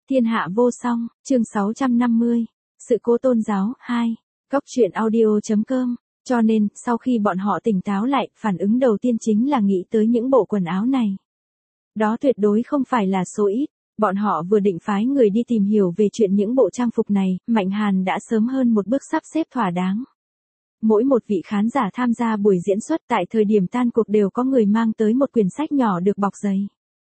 Thiên hạ vô song, chương 650, sự cố tôn giáo, 2, Cóc truyện audio.com. Cho nên, sau khi bọn họ tỉnh táo lại, phản ứng đầu tiên chính là nghĩ tới những bộ quần áo này. Đó tuyệt đối không phải là số ít, bọn họ vừa định phái người đi tìm hiểu về chuyện những bộ trang phục này, Mạnh Hàn đã sớm hơn một bước sắp xếp thỏa đáng. Mỗi một vị khán giả tham gia buổi diễn xuất tại thời điểm tan cuộc đều có người mang tới một quyển sách nhỏ được bọc giấy.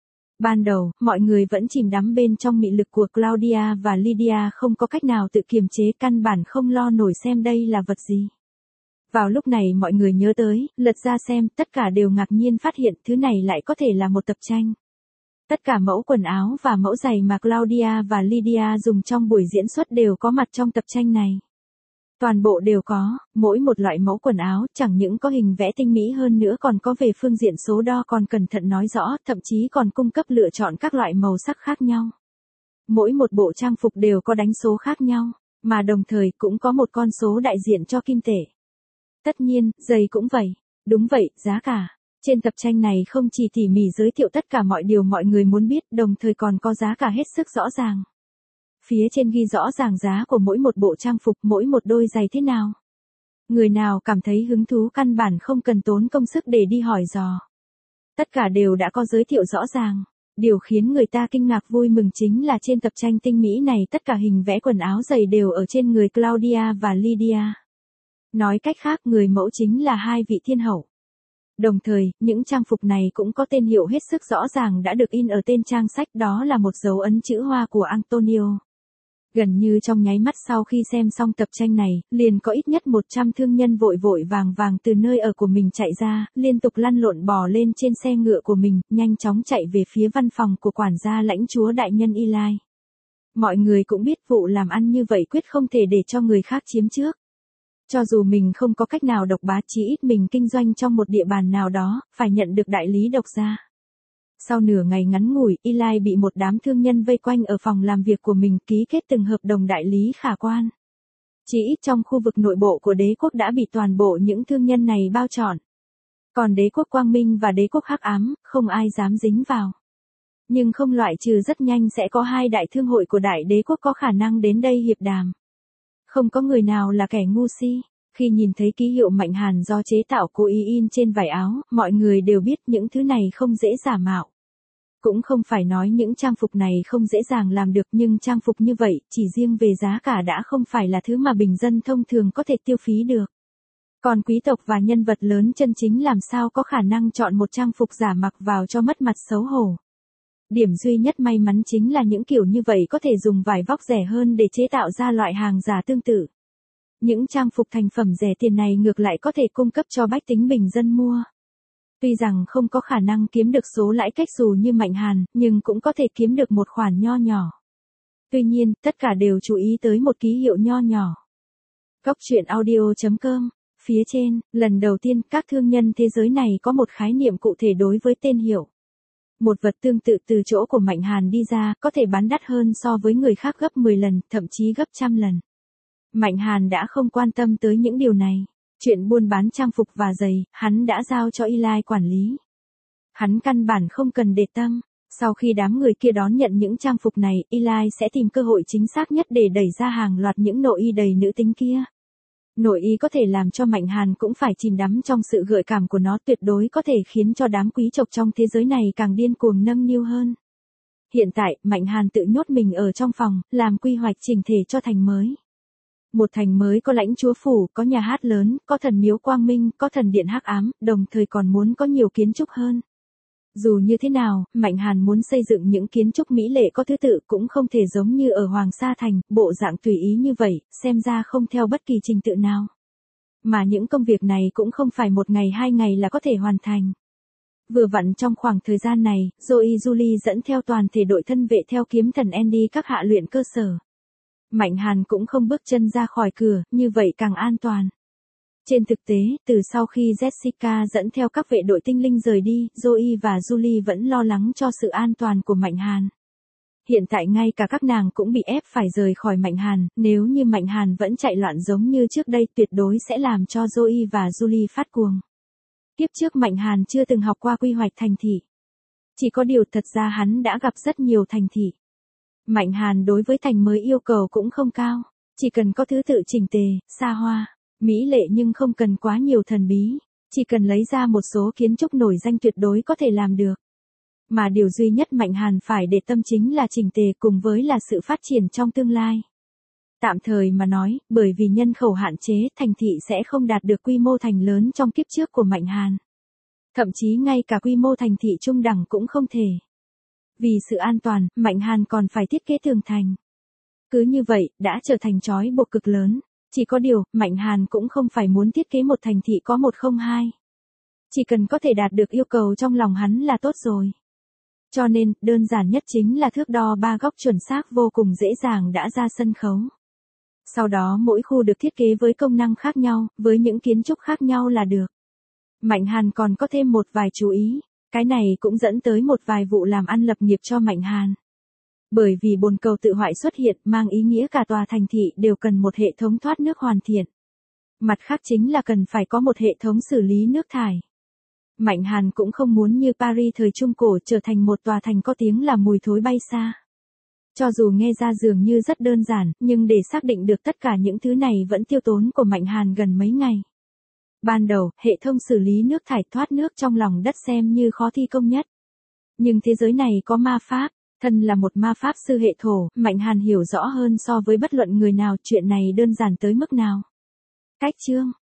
Ban đầu, mọi người vẫn chìm đắm bên trong mị lực của Claudia và Lydia không có cách nào tự kiềm chế, căn bản không lo nổi xem đây là vật gì. Vào lúc này mọi người nhớ tới, lật ra xem, tất cả đều ngạc nhiên phát hiện thứ này lại có thể là một tập tranh. Tất cả mẫu quần áo và mẫu giày mà Claudia và Lydia dùng trong buổi diễn xuất đều có mặt trong tập tranh này. Toàn bộ đều có, mỗi một loại mẫu quần áo chẳng những có hình vẽ tinh mỹ hơn nữa còn có về phương diện số đo còn cẩn thận nói rõ, thậm chí còn cung cấp lựa chọn các loại màu sắc khác nhau. Mỗi một bộ trang phục đều có đánh số khác nhau, mà đồng thời cũng có một con số đại diện cho kim tệ. Tất nhiên, giày cũng vậy. Đúng vậy, giá cả. Trên tập tranh này không chỉ tỉ mỉ giới thiệu tất cả mọi điều mọi người muốn biết, đồng thời còn có giá cả hết sức rõ ràng. Phía trên ghi rõ ràng giá của mỗi một bộ trang phục, mỗi một đôi giày thế nào. Người nào cảm thấy hứng thú căn bản không cần tốn công sức để đi hỏi dò. Tất cả đều đã có giới thiệu rõ ràng. Điều khiến người ta kinh ngạc vui mừng chính là trên tập tranh tinh mỹ này tất cả hình vẽ quần áo giày đều ở trên người Claudia và Lydia. Nói cách khác, người mẫu chính là hai vị thiên hậu. Đồng thời, những trang phục này cũng có tên hiệu hết sức rõ ràng đã được in ở tên trang sách, đó là một dấu ấn chữ hoa của Antonio. Gần như trong nháy mắt sau khi xem xong tập tranh này, liền có ít nhất 100 thương nhân vội vội vàng vàng từ nơi ở của mình chạy ra, liên tục lăn lộn bò lên trên xe ngựa của mình, nhanh chóng chạy về phía văn phòng của quản gia lãnh chúa đại nhân Eli. Mọi người cũng biết vụ làm ăn như vậy quyết không thể để cho người khác chiếm trước. Cho dù mình không có cách nào độc bá, chí ít mình kinh doanh trong một địa bàn nào đó, phải nhận được đại lý độc gia. Sau nửa ngày ngắn ngủi, Eli bị một đám thương nhân vây quanh ở phòng làm việc của mình, ký kết từng hợp đồng đại lý khả quan. Chỉ ít trong khu vực nội bộ của đế quốc đã bị toàn bộ những thương nhân này bao trọn. Còn đế quốc quang minh và đế quốc hắc ám, không ai dám dính vào. Nhưng không loại trừ rất nhanh sẽ có hai đại thương hội của đại đế quốc có khả năng đến đây hiệp đàm. Không có người nào là kẻ ngu si. Khi nhìn thấy ký hiệu Mạnh Hàn do chế tạo cố ý in trên vải áo, mọi người đều biết những thứ này không dễ giả mạo. Cũng không phải nói những trang phục này không dễ dàng làm được, nhưng trang phục như vậy, chỉ riêng về giá cả đã không phải là thứ mà bình dân thông thường có thể tiêu phí được. Còn quý tộc và nhân vật lớn chân chính làm sao có khả năng chọn một trang phục giả mặc vào cho mất mặt xấu hổ. Điểm duy nhất may mắn chính là những kiểu như vậy có thể dùng vải vóc rẻ hơn để chế tạo ra loại hàng giả tương tự. Những trang phục thành phẩm rẻ tiền này ngược lại có thể cung cấp cho bách tính bình dân mua. Tuy rằng không có khả năng kiếm được số lãi cách xù như Mạnh Hàn, nhưng cũng có thể kiếm được một khoản nho nhỏ. Tuy nhiên, tất cả đều chú ý tới một ký hiệu nho nhỏ. Cóc truyện audio.com. Phía trên, lần đầu tiên các thương nhân thế giới này có một khái niệm cụ thể đối với tên hiệu. Một vật tương tự từ chỗ của Mạnh Hàn đi ra, có thể bán đắt hơn so với người khác gấp 10 lần, thậm chí gấp trăm lần. Mạnh Hàn đã không quan tâm tới những điều này. Chuyện buôn bán trang phục và giày, hắn đã giao cho Eli quản lý. Hắn căn bản không cần để tâm. Sau khi đám người kia đón nhận những trang phục này, Eli sẽ tìm cơ hội chính xác nhất để đẩy ra hàng loạt những nội y đầy nữ tính kia. Nội y có thể làm cho Mạnh Hàn cũng phải chìm đắm trong sự gợi cảm của nó, tuyệt đối có thể khiến cho đám quý tộc trong thế giới này càng điên cuồng nâng niu hơn. Hiện tại, Mạnh Hàn tự nhốt mình ở trong phòng, làm quy hoạch chỉnh thể cho thành mới. Một thành mới có lãnh chúa phủ, có nhà hát lớn, có thần miếu quang minh, có thần điện hắc ám, đồng thời còn muốn có nhiều kiến trúc hơn. Dù như thế nào, Mạnh Hàn muốn xây dựng những kiến trúc mỹ lệ có thứ tự cũng không thể giống như ở Hoàng Sa Thành, bộ dạng tùy ý như vậy, xem ra không theo bất kỳ trình tự nào. Mà những công việc này cũng không phải một ngày hai ngày là có thể hoàn thành. Vừa vặn trong khoảng thời gian này, Joey Julie dẫn theo toàn thể đội thân vệ theo kiếm thần Andy các hạ luyện cơ sở. Mạnh Hàn cũng không bước chân ra khỏi cửa, như vậy càng an toàn. Trên thực tế, từ sau khi Jessica dẫn theo các vệ đội tinh linh rời đi, Joey và Julie vẫn lo lắng cho sự an toàn của Mạnh Hàn. Hiện tại ngay cả các nàng cũng bị ép phải rời khỏi Mạnh Hàn, nếu như Mạnh Hàn vẫn chạy loạn giống như trước đây tuyệt đối sẽ làm cho Joey và Julie phát cuồng. Tiếp trước Mạnh Hàn chưa từng học qua quy hoạch thành thị. Chỉ có điều thật ra hắn đã gặp rất nhiều thành thị. Mạnh Hàn đối với thành mới yêu cầu cũng không cao, chỉ cần có thứ tự chỉnh tề, xa hoa, mỹ lệ nhưng không cần quá nhiều thần bí, chỉ cần lấy ra một số kiến trúc nổi danh tuyệt đối có thể làm được. Mà điều duy nhất Mạnh Hàn phải để tâm chính là chỉnh tề cùng với là sự phát triển trong tương lai. Tạm thời mà nói, bởi vì nhân khẩu hạn chế, thành thị sẽ không đạt được quy mô thành lớn trong kiếp trước của Mạnh Hàn. Thậm chí ngay cả quy mô thành thị trung đẳng cũng không thể. Vì sự an toàn, Mạnh Hàn còn phải thiết kế tường thành. Cứ như vậy, đã trở thành trói buộc cực lớn. Chỉ có điều, Mạnh Hàn cũng không phải muốn thiết kế một thành thị có 102. Chỉ cần có thể đạt được yêu cầu trong lòng hắn là tốt rồi. Cho nên, đơn giản nhất chính là thước đo 3 góc chuẩn xác vô cùng dễ dàng đã ra sân khấu. Sau đó mỗi khu được thiết kế với công năng khác nhau, với những kiến trúc khác nhau là được. Mạnh Hàn còn có thêm một vài chú ý, cái này cũng dẫn tới một vài vụ làm ăn lập nghiệp cho Mạnh Hàn. Bởi vì bồn cầu tự hoại xuất hiện mang ý nghĩa cả tòa thành thị đều cần một hệ thống thoát nước hoàn thiện. Mặt khác chính là cần phải có một hệ thống xử lý nước thải. Mạnh Hàn cũng không muốn như Paris thời Trung Cổ trở thành một tòa thành có tiếng là mùi thối bay xa. Cho dù nghe ra dường như rất đơn giản, nhưng để xác định được tất cả những thứ này vẫn tiêu tốn của Mạnh Hàn gần mấy ngày. Ban đầu, hệ thống xử lý nước thải thoát nước trong lòng đất xem như khó thi công nhất. Nhưng thế giới này có ma pháp, thân là một ma pháp sư hệ thổ, Mạnh Hàn hiểu rõ hơn so với bất luận người nào chuyện này đơn giản tới mức nào. Cách chương